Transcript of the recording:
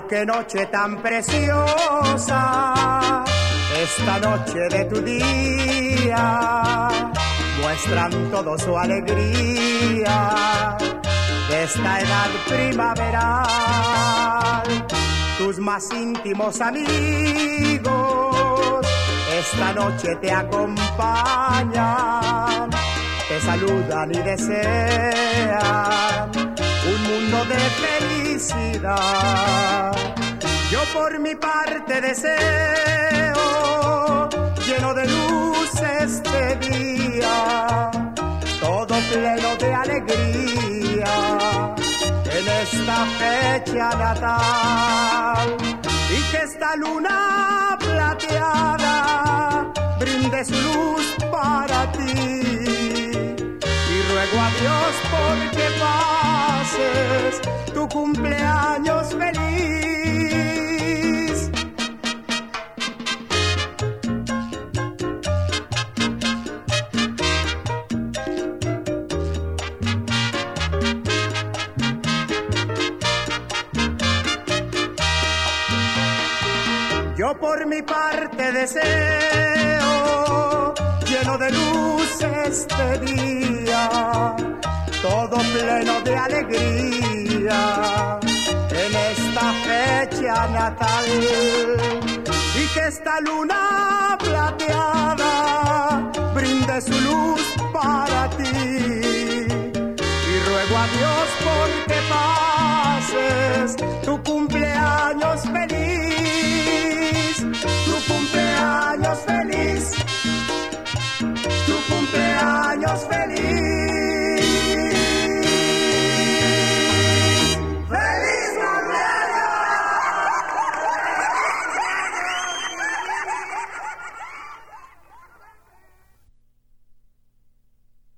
qué noche tan preciosa, esta noche de tu día, muestran todo su alegría de esta edad primaveral. Tus más íntimos amigos esta noche te acompañan, te saludan y desean un mundo de felicidad. Yo por mi parte deseo, lleno de luz este día, todo pleno de alegría, en esta fecha natal, y que esta luna plateada brinde su luz para ti. Y ruego a Dios porque pases tu cumpleaños feliz. Yo por mi parte deseo, lleno de luz este día, todo pleno de alegría, en esta fecha natal, y que esta luna plateada